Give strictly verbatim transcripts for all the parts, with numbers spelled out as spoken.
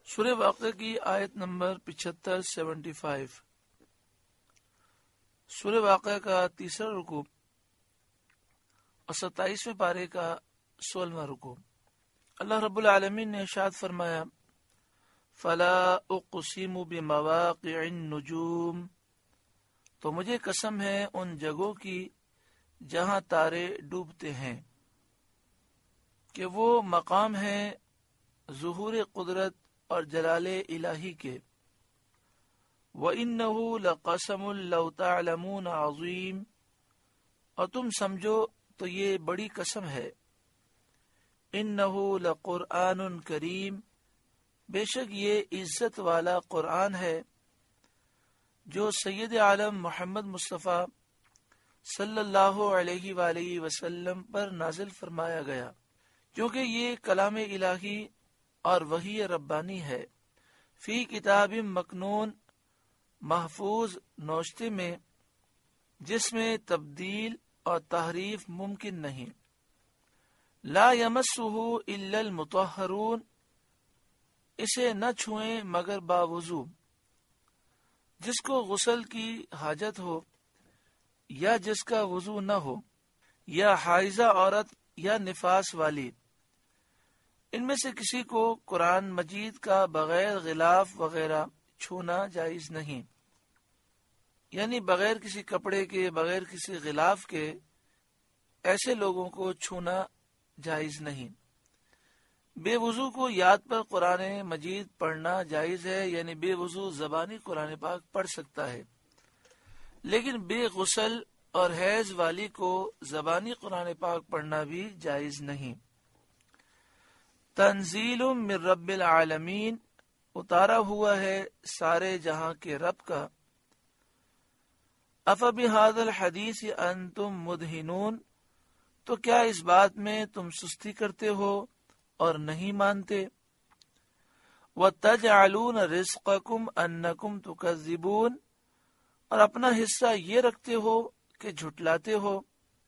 سورہ واقعہ کی آیت نمبر پچہتر سیونٹی فائیو. سورہ واقعہ کا تیسرا رکوع اور ستائیسویں پارے کا سولہواں رکوع. اللہ رب العالمین نے ارشاد فرمایا فلا اقسم بمواقع النجوم، تو مجھے قسم ہے ان جگہوں کی جہاں تارے ڈوبتے ہیں، کہ وہ مقام ہے ظہور قدرت اور جلال الہی کے. وَإِنَّهُ لَقَسَمٌ لَوْ تَعْلَمُونَ عَظِيمٌ، اور تم سمجھو تو یہ بڑی قسم ہے. إِنَّهُ لَقُرْآنٌ کریم، بے شک یہ عزت والا قرآن ہے جو سید عالم محمد مصطفیٰ صلی اللہ علیہ وآلہ وسلم پر نازل فرمایا گیا، کیونکہ یہ کلام الہی اور وحی ربانی ہے. فی کتاب مکنون، محفوظ نوشتے میں جس میں تبدیل اور تحریف ممکن نہیں. لا یمسہ الا المطہرون، اسے نہ چھوئیں مگر باوضو جس کو غسل کی حاجت ہو یا جس کا وضو نہ ہو، یا حائضہ عورت یا نفاس والی. ان میں سے کسی کو قرآن مجید کا بغیر غلاف وغیرہ چھونا جائز نہیں، یعنی بغیر کسی کپڑے کے، بغیر کسی غلاف کے ایسے لوگوں کو چھونا جائز نہیں. بے وضو کو یاد پر قرآن مجید پڑھنا جائز ہے، یعنی بے وضو زبانی قرآن پاک پڑھ سکتا ہے، لیکن بے غسل اور حیض والی کو زبانی قرآن پاک پڑھنا بھی جائز نہیں. تنزیل من رب العالمین، اتارا ہوا ہے سارے جہاں کے رب کا. افبہذا الحدیث انتم مدہنون، تو کیا اس بات میں تم سستی کرتے ہو اور نہیں مانتے. وَتَجْعَلُونَ رِزْقَكُمْ أَنَّكُمْ تُكَذِّبُونَ، اور اپنا حصہ یہ رکھتے ہو کہ جھٹلاتے ہو.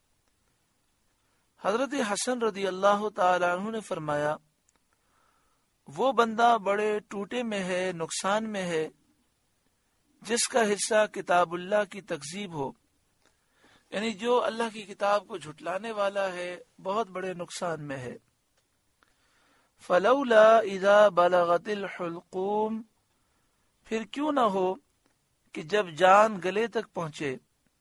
حضرت حسن رضی اللہ تعالی عنہ نے فرمایا وہ بندہ بڑے ٹوٹے میں ہے، نقصان میں ہے جس کا حصہ کتاب اللہ کی تکذیب ہو، یعنی جو اللہ کی کتاب کو جھٹلانے والا ہے بہت بڑے نقصان میں ہے. فلولا اذا بلغت الحلقوم، پھر کیوں نہ ہو کہ جب جان گلے تک پہنچے.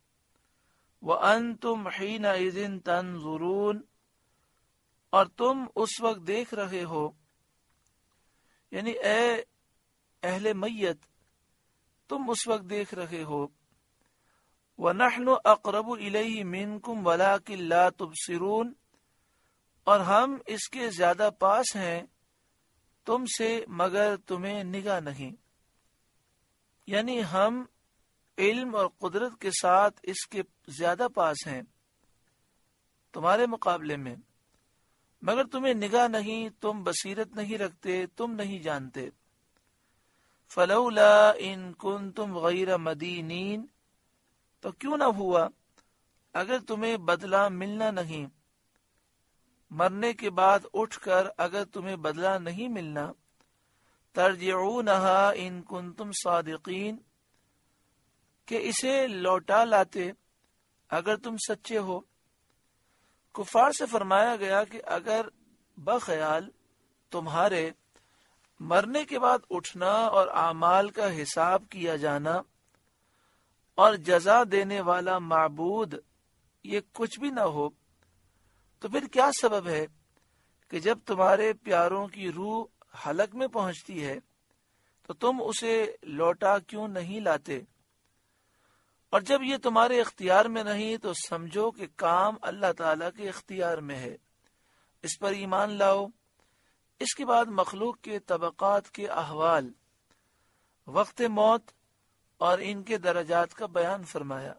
وانتم حینئذ تنظرون، اور تم اس وقت دیکھ رہے ہو، یعنی اے اہل میت تم اس وقت دیکھ رہے ہو. وَنَحْنُ أَقْرَبُ إِلَيْهِ مِنْكُمْ وَلَكِنْ لَا تُبْصِرُونَ، اور ہم اس کے زیادہ پاس ہیں تم سے مگر تمہیں نگاہ نہیں، یعنی ہم علم اور قدرت کے ساتھ اس کے زیادہ پاس ہیں تمہارے مقابلے میں، مگر تمہیں نگاہ نہیں، تم بصیرت نہیں رکھتے، تم نہیں جانتے. فلولا ان کنتم غیر مدینین، تو کیوں نہ ہوا اگر تمہیں بدلہ ملنا نہیں، مرنے کے بعد اٹھ کر اگر تمہیں بدلہ نہیں ملنا. ترجعونہا ان کنتم صادقین، کہ اسے لوٹا لاتے اگر تم سچے ہو. کفار سے فرمایا گیا کہ اگر بخیال تمہارے مرنے کے بعد اٹھنا اور اعمال کا حساب کیا جانا اور جزا دینے والا معبود یہ کچھ بھی نہ ہو، تو پھر کیا سبب ہے کہ جب تمہارے پیاروں کی روح حلق میں پہنچتی ہے تو تم اسے لوٹا کیوں نہیں لاتے. اور جب یہ تمہارے اختیار میں نہیں تو سمجھو کہ کام اللہ تعالیٰ کے اختیار میں ہے، اس پر ایمان لاؤ. اس کے بعد مخلوق کے طبقات کے احوال، وقت موت اور ان کے درجات کا بیان فرمایا.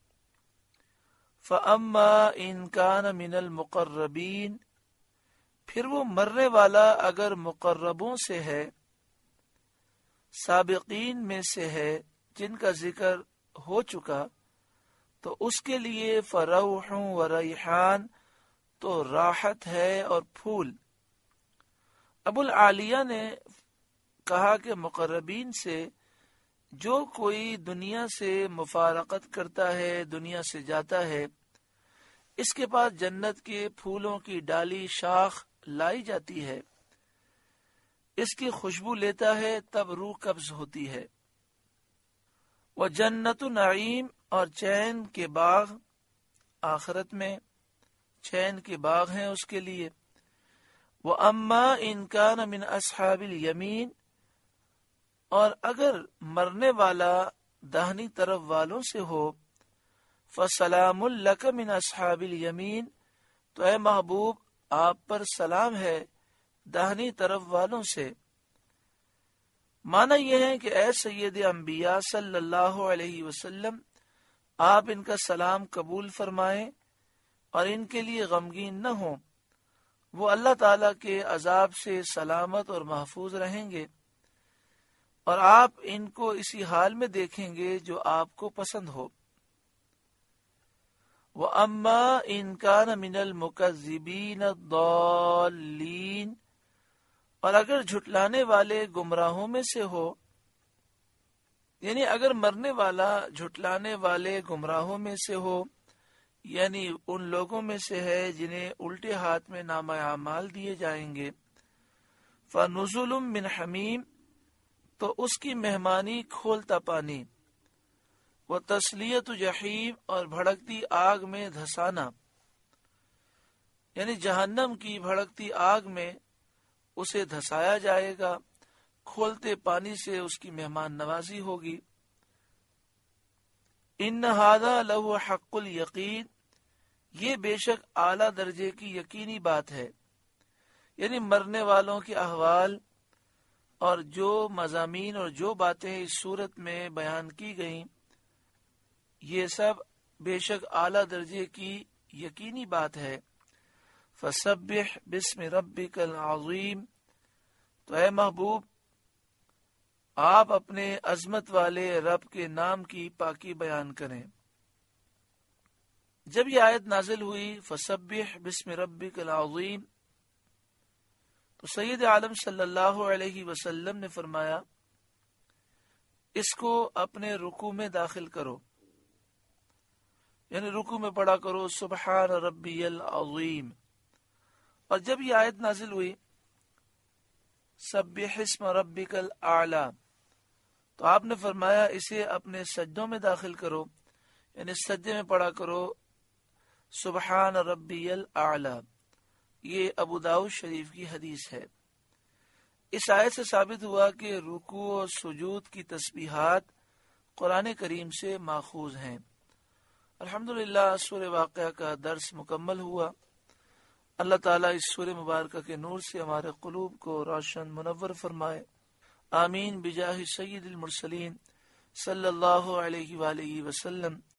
فَأَمَّا إِن كَانَ مِنَ الْمُقَرَّبِينَ، پھر وہ مرنے والا اگر مقربوں سے ہے، سابقین میں سے ہے جن کا ذکر ہو چکا، تو اس کے لیے فروح و ریحان، تو راحت ہے اور پھول. ابو العالیہ نے کہا کہ مقربین سے جو کوئی دنیا سے مفارقت کرتا ہے، دنیا سے جاتا ہے، اس کے پاس جنت کے پھولوں کی ڈالی شاخ لائی جاتی ہے، اس کی خوشبو لیتا ہے، تب روح قبض ہوتی ہے۔ وہ جنت نعیم، اور چین کے باغ، آخرت میں چین کے باغ ہیں اس کے لیے۔ وہ اما ان کان من اصحاب الیمین، اور اگر مرنے والا داہنی طرف والوں سے ہو، فسلام لک من اصحاب الیمین، تو اے محبوب آپ پر سلام ہے داہنی طرف والوں سے۔ معنی یہ ہے کہ اے سید انبیاء صلی اللہ علیہ وسلم، آپ ان کا سلام قبول فرمائیں اور ان کے لیے غمگین نہ ہوں، وہ اللہ تعالی کے عذاب سے سلامت اور محفوظ رہیں گے، اور آپ ان کو اسی حال میں دیکھیں گے جو آپ کو پسند ہو۔ وَأَمَّا إِن كَانَ مِنَ الْمُكَذِّبِينَ الضَّالِّينَ، اور اگر جھٹلانے والے گمراہوں میں سے ہو، یعنی اگر مرنے والا جھٹلانے والے گمراہوں میں سے ہو، یعنی ان لوگوں میں سے ہے جنہیں الٹے ہاتھ میں نامہ اعمال دیے جائیں گے، فَنُزُلٌ مِّنْ حَمِيمٍ، تو اس کی مہمانی کھولتا پانی، وہ تسلیت جحیم، اور بھڑکتی آگ میں دھسانا، یعنی جہنم کی بھڑکتی آگ میں اسے دھسایا جائے گا، کھولتے پانی سے اس کی مہمان نوازی ہوگی۔ ان ھذا لہو حق الیقین، یہ بے شک اعلیٰ درجے کی یقینی بات ہے، یعنی مرنے والوں کے احوال اور جو مضامین اور جو باتیں اس صورت میں بیان کی گئیں، یہ سب بے شک اعلیٰ درجے کی یقینی بات ہے۔ فسبح بسم ربک العظیم، تو اے محبوب آپ اپنے عظمت والے رب کے نام کی پاکی بیان کریں۔ جب یہ آیت نازل ہوئی فسبح بسم ربک العظیم، تو سید عالم صلی اللہ علیہ وسلم نے فرمایا اس کو اپنے رکوع میں داخل کرو، یعنی رکوع میں پڑھا کرو سبحان ربی العظیم۔ اور جب یہ آیت نازل ہوئی سبح اسم ربک الاعلی، تو آپ نے فرمایا اسے اپنے سجدوں میں داخل کرو، یعنی سجدے میں پڑھا کرو سبحان ربی الاعلی۔ یہ ابو داؤد شریف کی حدیث ہے۔ اس آیت سے ثابت ہوا کہ رکوع و سجود کی تسبیحات قرآن کریم سے ماخوذ ہیں۔ الحمدللہ سورہ واقعہ کا درس مکمل ہوا۔ اللہ تعالیٰ اس سورہ مبارکہ کے نور سے ہمارے قلوب کو روشن منور فرمائے، آمین بجاہ سید المرسلین صلی اللہ علیہ وآلہ وسلم۔